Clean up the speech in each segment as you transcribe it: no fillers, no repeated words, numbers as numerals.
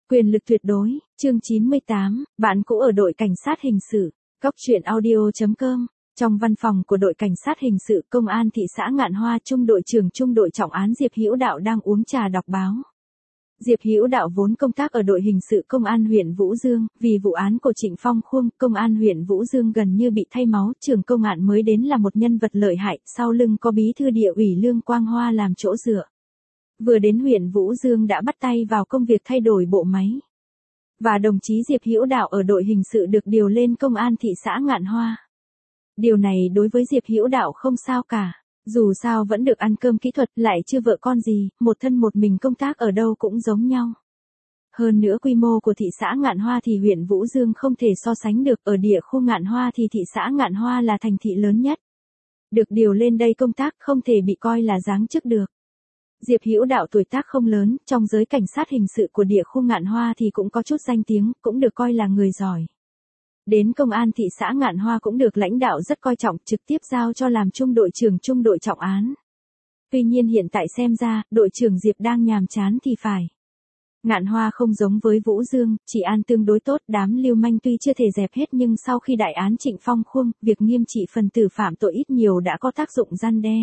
Quyền lực tuyệt đối, chương 98, bạn cũ ở đội cảnh sát hình sự, Cóc truyện audio.com. Trong văn phòng của đội cảnh sát hình sự công an thị xã Ngạn Hoa, trung đội trưởng trung đội trọng án Diệp Hữu Đạo đang uống trà đọc báo. Diệp Hữu Đạo vốn công tác ở đội hình sự công an huyện Vũ Dương, vì vụ án của Trịnh Phong Khuông, công an huyện Vũ Dương gần như bị thay máu, trưởng công an mới đến là một nhân vật lợi hại, sau lưng có bí thư địa ủy Lương Quang Hoa làm chỗ dựa. Vừa đến huyện Vũ Dương đã bắt tay vào công việc thay đổi bộ máy. Và đồng chí Diệp Hữu Đạo ở đội hình sự được điều lên công an thị xã Ngạn Hoa. Điều này đối với Diệp Hữu Đạo không sao cả. Dù sao vẫn được ăn cơm kỹ thuật, lại chưa vợ con gì, một thân một mình công tác ở đâu cũng giống nhau. Hơn nữa quy mô của thị xã Ngạn Hoa thì huyện Vũ Dương không thể so sánh được, ở địa khu Ngạn Hoa thì thị xã Ngạn Hoa là thành thị lớn nhất. Được điều lên đây công tác không thể bị coi là giáng chức được. Diệp Hữu Đạo tuổi tác không lớn, trong giới cảnh sát hình sự của địa khu Ngạn Hoa thì cũng có chút danh tiếng, cũng được coi là người giỏi. Đến công an thị xã Ngạn Hoa cũng được lãnh đạo rất coi trọng, trực tiếp giao cho làm trung đội trưởng trung đội trọng án. Tuy nhiên hiện tại xem ra, đội trưởng Diệp đang nhàm chán thì phải. Ngạn Hoa không giống với Vũ Dương, trị an tương đối tốt, đám lưu manh tuy chưa thể dẹp hết nhưng sau khi đại án Trịnh Phong Khuông, việc nghiêm trị phần tử phạm tội ít nhiều đã có tác dụng răn đe.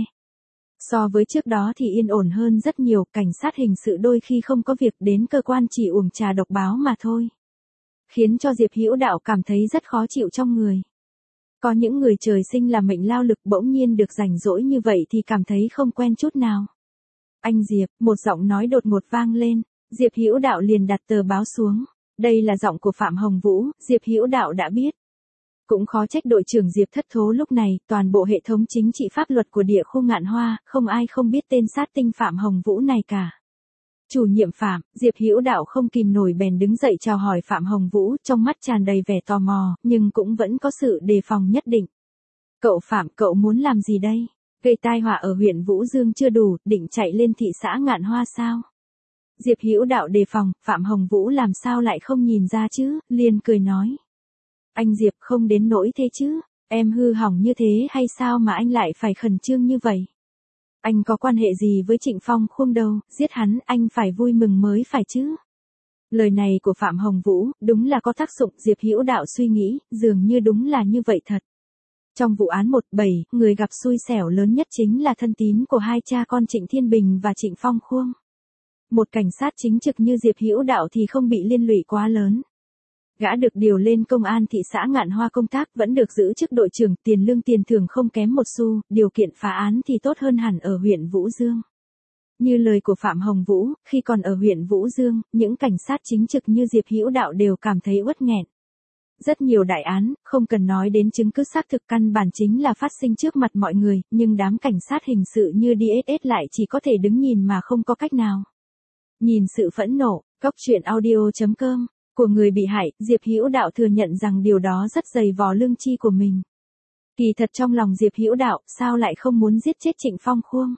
So với trước đó thì yên ổn hơn rất nhiều, cảnh sát hình sự đôi khi không có việc đến cơ quan chỉ uống trà đọc báo mà thôi. Khiến cho Diệp Hữu Đạo cảm thấy rất khó chịu trong người. Có những người trời sinh là mệnh lao lực bỗng nhiên được rảnh rỗi như vậy thì cảm thấy không quen chút nào. Anh Diệp, một giọng nói đột ngột vang lên, Diệp Hữu Đạo liền đặt tờ báo xuống. Đây là giọng của Phạm Hồng Vũ, Diệp Hữu Đạo đã biết. Cũng khó trách đội trưởng Diệp thất thố lúc này, toàn bộ hệ thống chính trị pháp luật của địa khu Ngạn Hoa, không ai không biết tên sát tinh Phạm Hồng Vũ này cả. Chủ nhiệm Phạm, Diệp Hữu Đạo không kìm nổi bèn đứng dậy chào hỏi Phạm Hồng Vũ, trong mắt tràn đầy vẻ tò mò, nhưng cũng vẫn có sự đề phòng nhất định. Cậu Phạm, cậu muốn làm gì đây? Gây tai họa ở huyện Vũ Dương chưa đủ, định chạy lên thị xã Ngạn Hoa sao? Diệp Hữu Đạo đề phòng, Phạm Hồng Vũ làm sao lại không nhìn ra chứ, liền cười nói. Anh Diệp không đến nỗi thế chứ, em hư hỏng như thế hay sao mà anh lại phải khẩn trương như vậy? Anh có quan hệ gì với Trịnh Phong Khuông đâu, giết hắn anh phải vui mừng mới phải chứ. Lời này của Phạm Hồng Vũ, đúng là có tác dụng, Diệp Hữu Đạo suy nghĩ, dường như đúng là như vậy thật. Trong vụ án 17, người gặp xui xẻo lớn nhất chính là thân tín của hai cha con Trịnh Thiên Bình và Trịnh Phong Khuông. Một cảnh sát chính trực như Diệp Hữu Đạo thì không bị liên lụy quá lớn. Gã được điều lên công an thị xã Ngạn Hoa công tác vẫn được giữ chức đội trưởng, tiền lương tiền thưởng không kém một xu, điều kiện phá án thì tốt hơn hẳn ở huyện Vũ Dương. Như lời của Phạm Hồng Vũ, khi còn ở huyện Vũ Dương, những cảnh sát chính trực như Diệp Hữu Đạo đều cảm thấy uất nghẹn. Rất nhiều đại án, không cần nói đến chứng cứ xác thực căn bản chính là phát sinh trước mặt mọi người, nhưng đám cảnh sát hình sự như DSS lại chỉ có thể đứng nhìn mà không có cách nào. Nhìn sự phẫn nộ, Cóc truyện audio.com. Của người bị hại, Diệp Hữu Đạo thừa nhận rằng điều đó rất dày vò lương chi của mình. Kỳ thật trong lòng Diệp Hữu Đạo, sao lại không muốn giết chết Trịnh Phong Khuông?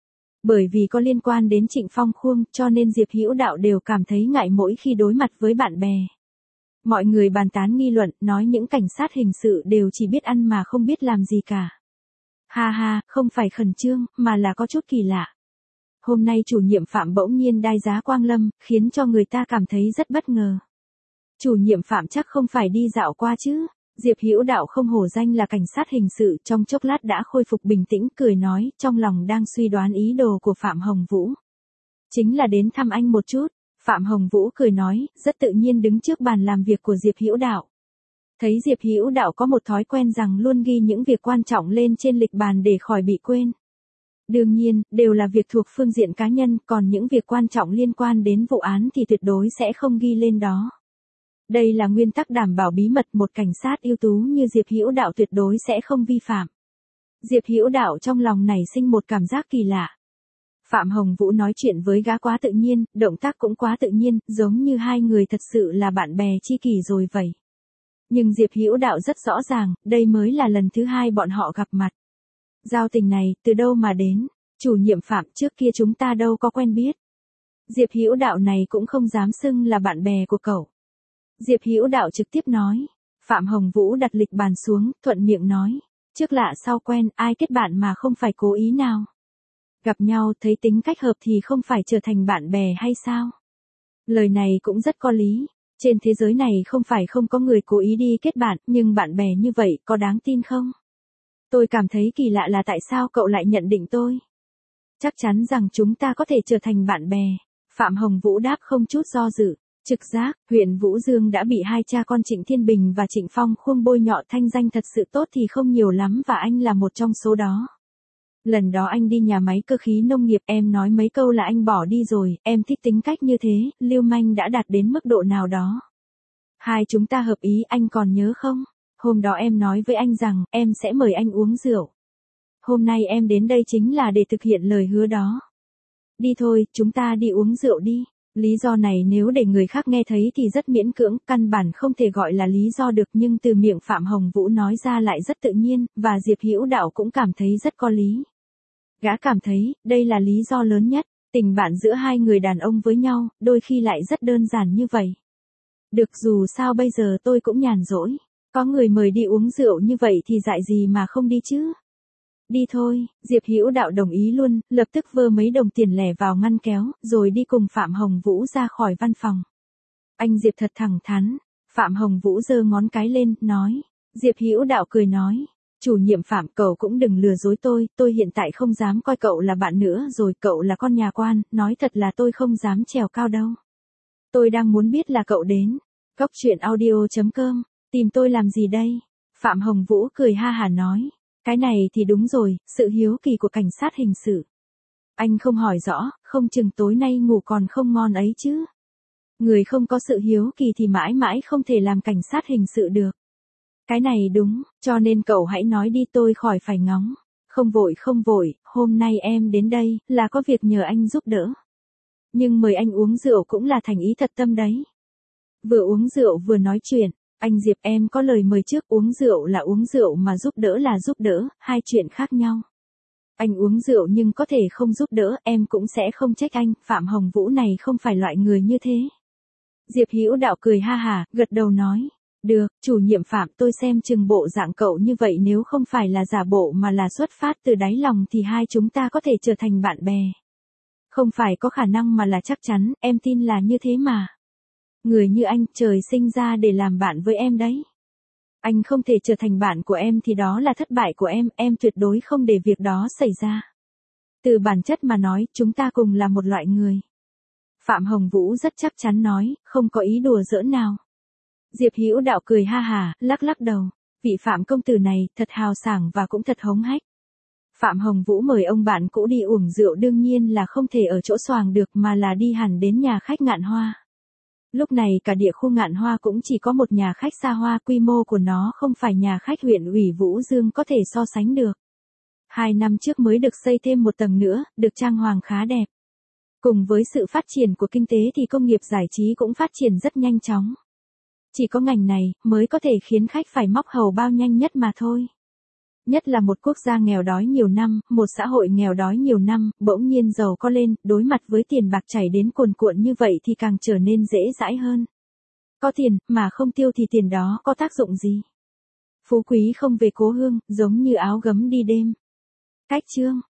Bởi vì có liên quan đến Trịnh Phong Khuông, cho nên Diệp Hữu Đạo đều cảm thấy ngại mỗi khi đối mặt với bạn bè. Mọi người bàn tán nghi luận, nói những cảnh sát hình sự đều chỉ biết ăn mà không biết làm gì cả. Ha ha, không phải khẩn trương, mà là có chút kỳ lạ. Hôm nay chủ nhiệm Phạm bỗng nhiên đai giá Quang Lâm, khiến cho người ta cảm thấy rất bất ngờ. Chủ nhiệm Phạm chắc không phải đi dạo qua chứ? Diệp Hữu Đạo không hổ danh là cảnh sát hình sự, trong chốc lát đã khôi phục bình tĩnh, cười nói, trong lòng đang suy đoán ý đồ của Phạm Hồng Vũ. Chính là đến thăm anh một chút. Phạm Hồng Vũ cười nói, rất tự nhiên đứng trước bàn làm việc của Diệp Hữu Đạo. Thấy Diệp Hữu Đạo có một thói quen rằng luôn ghi những việc quan trọng lên trên lịch bàn để khỏi bị quên. Đương nhiên, đều là việc thuộc phương diện cá nhân, còn những việc quan trọng liên quan đến vụ án thì tuyệt đối sẽ không ghi lên đó. Đây là nguyên tắc đảm bảo bí mật, một cảnh sát ưu tú như Diệp Hữu Đạo tuyệt đối sẽ không vi phạm. Diệp Hữu Đạo trong lòng nảy sinh một cảm giác kỳ lạ. Phạm Hồng Vũ nói chuyện với gã quá tự nhiên, động tác cũng quá tự nhiên, giống như hai người thật sự là bạn bè tri kỷ rồi vậy. Nhưng Diệp Hữu Đạo rất rõ ràng, đây mới là lần thứ hai bọn họ gặp mặt. Giao tình này, từ đâu mà đến? Chủ nhiệm Phạm, trước kia chúng ta đâu có quen biết. Diệp Hữu Đạo này cũng không dám xưng là bạn bè của cậu. Diệp Hữu Đạo trực tiếp nói. Phạm Hồng Vũ đặt lịch bàn xuống, thuận miệng nói. Trước lạ sau quen, ai kết bạn mà không phải cố ý nào. Gặp nhau thấy tính cách hợp thì không phải trở thành bạn bè hay sao? Lời này cũng rất có lý. Trên thế giới này không phải không có người cố ý đi kết bạn, nhưng bạn bè như vậy có đáng tin không? Tôi cảm thấy kỳ lạ là tại sao cậu lại nhận định tôi. Chắc chắn rằng chúng ta có thể trở thành bạn bè. Phạm Hồng Vũ đáp không chút do dự. Trực giác, huyện Vũ Dương đã bị hai cha con Trịnh Thiên Bình và Trịnh Phong khuông bôi nhọ, thanh danh thật sự tốt thì không nhiều lắm và anh là một trong số đó. Lần đó anh đi nhà máy cơ khí nông nghiệp, em nói mấy câu là anh bỏ đi rồi, em thích tính cách như thế, lưu manh đã đạt đến mức độ nào đó. Hai chúng ta hợp ý, anh còn nhớ không? Hôm đó em nói với anh rằng em sẽ mời anh uống rượu. Hôm nay em đến đây chính là để thực hiện lời hứa đó. Đi thôi, chúng ta đi uống rượu đi. Lý do này nếu để người khác nghe thấy thì rất miễn cưỡng, căn bản không thể gọi là lý do được, nhưng từ miệng Phạm Hồng Vũ nói ra lại rất tự nhiên, và Diệp Hữu Đạo cũng cảm thấy rất có lý. Gã cảm thấy, đây là lý do lớn nhất, tình bạn giữa hai người đàn ông với nhau, đôi khi lại rất đơn giản như vậy. Được, dù sao bây giờ tôi cũng nhàn rỗi, có người mời đi uống rượu như vậy thì dại gì mà không đi chứ. Đi thôi, Diệp Hữu Đạo đồng ý luôn, lập tức vơ mấy đồng tiền lẻ vào ngăn kéo, rồi đi cùng Phạm Hồng Vũ ra khỏi văn phòng. Anh Diệp thật thẳng thắn. Phạm Hồng Vũ giơ ngón cái lên, nói. Diệp Hữu Đạo cười nói. Chủ nhiệm Phạm, cậu cũng đừng lừa dối tôi hiện tại không dám coi cậu là bạn nữa rồi, cậu là con nhà quan, nói thật là tôi không dám trèo cao đâu. Tôi đang muốn biết là cậu đến. Coctruyện.audio.com, tìm tôi làm gì đây? Phạm Hồng Vũ cười ha hả nói. Cái này thì đúng rồi, sự hiếu kỳ của cảnh sát hình sự. Anh không hỏi rõ, không chừng tối nay ngủ còn không ngon ấy chứ. Người không có sự hiếu kỳ thì mãi mãi không thể làm cảnh sát hình sự được. Cái này đúng, cho nên cậu hãy nói đi, tôi khỏi phải ngóng. Không vội, hôm nay em đến đây, là có việc nhờ anh giúp đỡ. Nhưng mời anh uống rượu cũng là thành ý thật tâm đấy. Vừa uống rượu vừa nói chuyện. Anh Diệp, em có lời mời trước, uống rượu là uống rượu mà giúp đỡ là giúp đỡ, hai chuyện khác nhau. Anh uống rượu nhưng có thể không giúp đỡ, em cũng sẽ không trách anh, Phạm Hồng Vũ này không phải loại người như thế. Diệp Hữu Đạo cười ha hả, gật đầu nói. Được, chủ nhiệm Phạm, tôi xem chừng bộ dạng cậu như vậy nếu không phải là giả bộ mà là xuất phát từ đáy lòng thì hai chúng ta có thể trở thành bạn bè. Không phải có khả năng mà là chắc chắn, em tin là như thế mà. Người như anh, trời sinh ra để làm bạn với em đấy. Anh không thể trở thành bạn của em thì đó là thất bại của em tuyệt đối không để việc đó xảy ra. Từ bản chất mà nói, chúng ta cùng là một loại người. Phạm Hồng Vũ rất chắc chắn nói, không có ý đùa giỡn nào. Diệp Hữu Đạo cười ha hả, lắc lắc đầu. Vị Phạm công tử này, thật hào sảng và cũng thật hống hách. Phạm Hồng Vũ mời ông bạn cũ đi uống rượu đương nhiên là không thể ở chỗ xoàng được mà là đi hẳn đến nhà khách Ngạn Hoa. Lúc này cả địa khu Ngạn Hoa cũng chỉ có một nhà khách xa hoa, quy mô của nó không phải nhà khách huyện ủy Vũ Dương có thể so sánh được. 2 năm trước mới được xây thêm một tầng nữa, được trang hoàng khá đẹp. Cùng với sự phát triển của kinh tế thì công nghiệp giải trí cũng phát triển rất nhanh chóng. Chỉ có ngành này mới có thể khiến khách phải móc hầu bao nhanh nhất mà thôi. Nhất là một quốc gia nghèo đói nhiều năm, một xã hội nghèo đói nhiều năm, bỗng nhiên giàu có lên, đối mặt với tiền bạc chảy đến cuồn cuộn như vậy thì càng trở nên dễ dãi hơn. Có tiền, mà không tiêu thì tiền đó có tác dụng gì? Phú quý không về cố hương, giống như áo gấm đi đêm. Cách chương